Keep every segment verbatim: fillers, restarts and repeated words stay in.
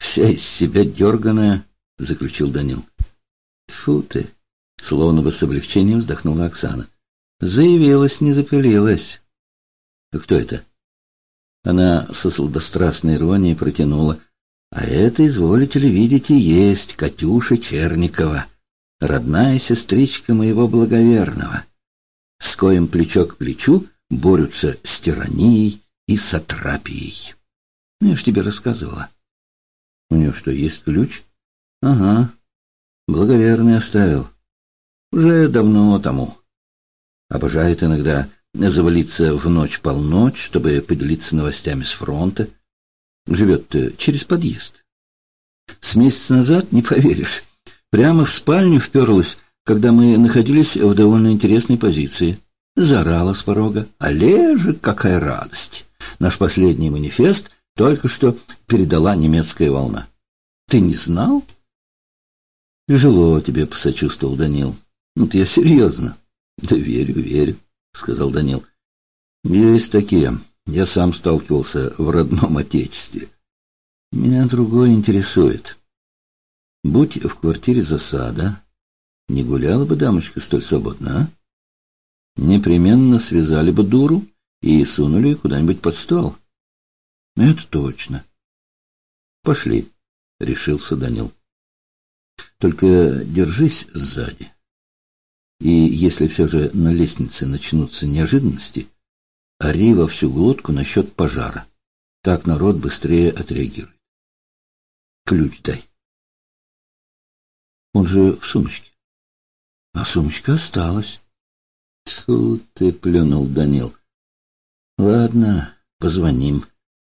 Вся из себя дерганая, — заключил Данил. Тьфу ты! — словно бы с облегчением вздохнула Оксана. Заявилась, не запылилась. Кто это? Она со сладострастной иронией протянула. А это, изволите ли видеть, и есть Катюша Черникова, родная сестричка моего благоверного, с коим плечо к плечу борются с тиранией и сатрапией. Ну, я ж тебе рассказывала. У нее что, есть ключ? Ага, благоверный оставил. Уже давно тому. Обожает иногда завалиться в ночь-полночь, чтобы поделиться новостями с фронта. Живет-то через подъезд. С месяца назад, не поверишь, прямо в спальню вперлась, когда мы находились в довольно интересной позиции. Заорала с порога. Олежек, какая радость! Наш последний манифест только что передала немецкая волна. Ты не знал? Тяжело тебе, посочувствовал Данил. Ну, я серьезно. Да верю, верю, сказал Данил. Есть такие. Я сам сталкивался в родном отечестве. Меня другое интересует. Будь в квартире засада, не гуляла бы дамочка столь свободно, а? Непременно связали бы дуру и сунули ее куда-нибудь под стол. Это точно. Пошли, решился Данил. Только держись сзади. И если все же на лестнице начнутся неожиданности, ори во всю глотку насчет пожара. Так народ быстрее отреагирует. Ключ дай. Он же в сумочке. А сумочка осталась. Тьфу ты, плюнул Данил. Ладно, позвоним.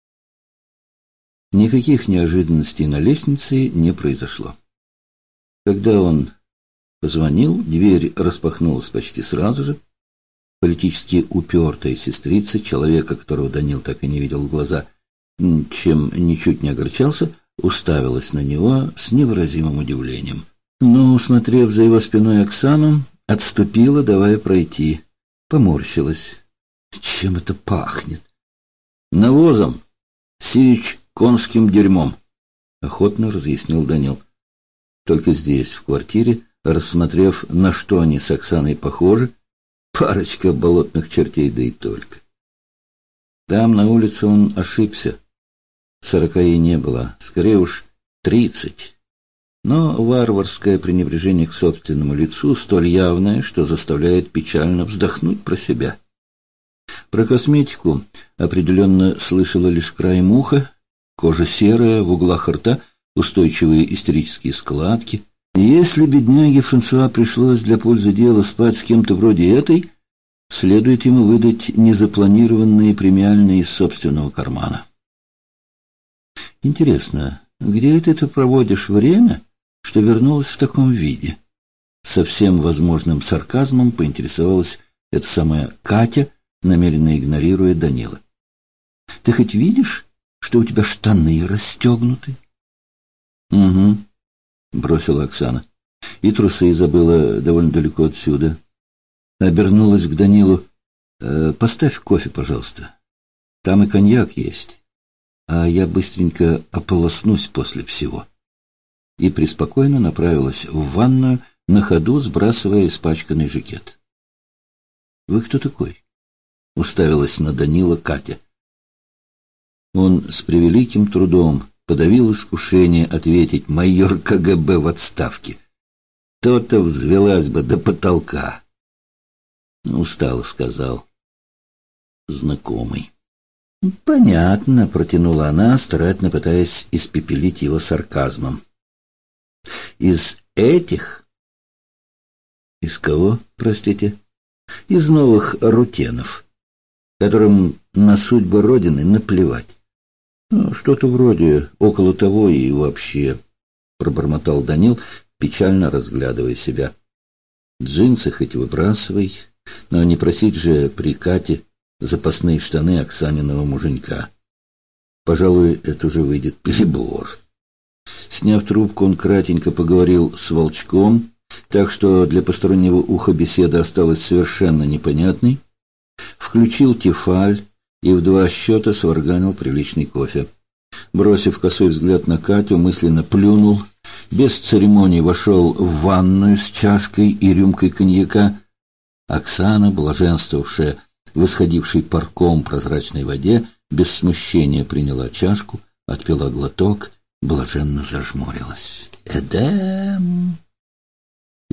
Никаких неожиданностей на лестнице не произошло. Когда он позвонил, дверь распахнулась почти сразу же. Политически упертая сестрица, человека, которого Данил так и не видел в глаза, чем ничуть не огорчался, уставилась на него с невыразимым удивлением. Но, усмотрев за его спиной Оксану, отступила, давая пройти. Поморщилась. Чем это пахнет? Навозом, сирич конским дерьмом, охотно разъяснил Данил. Только здесь, в квартире, рассмотрев, на что они с Оксаной похожи, парочка болотных чертей, да и только. Там, на улице, он ошибся. Сорока ей не было, скорее уж тридцать. Но варварское пренебрежение к собственному лицу столь явное, что заставляет печально вздохнуть про себя. Про косметику определенно слышала лишь краем уха. Кожа серая, в углах рта устойчивые истерические складки. И если бедняге Франсуа пришлось для пользы дела спать с кем-то вроде этой, следует ему выдать незапланированные премиальные из собственного кармана. Интересно, где это ты проводишь время, что вернулась в таком виде? Со всем возможным сарказмом поинтересовалась эта самая Катя, намеренно игнорируя Данила. Ты хоть видишь, что у тебя штаны расстегнуты? Угу, бросила Оксана. И трусы забыла довольно далеко отсюда. Обернулась к Данилу. «Э, поставь кофе, пожалуйста. Там и коньяк есть. А я быстренько ополоснусь после всего». И преспокойно направилась в ванную, на ходу сбрасывая испачканный жакет. «Вы кто такой?» — уставилась на Данила Катя. Он с превеликим трудом подавил искушение ответить: майор ка гэ бэ в отставке. То-то взвелась бы до потолка. Устало сказал. Знакомый. Понятно, протянула она, старательно пытаясь испепелить его сарказмом. Из этих? Из кого, простите? Из новых рутенов, которым на судьбы Родины наплевать. Ну, что-то вроде около того и вообще, пробормотал Данил, печально разглядывая себя. Джинсы хоть выбрасывай, но не просить же при Кате запасные штаны Оксаниного муженька. Пожалуй, это уже выйдет перебор. Сняв трубку, он кратенько поговорил с Волчком, так что для постороннего уха беседа осталась совершенно непонятной. Включил тефаль и в два счета сварганил приличный кофе. Бросив косой взгляд на Катю, мысленно плюнул, без церемоний вошел в ванную с чашкой и рюмкой коньяка. Оксана, блаженствовавшая в исходившей парком прозрачной воде, без смущения приняла чашку, отпила глоток, блаженно зажмурилась. «Эдем!»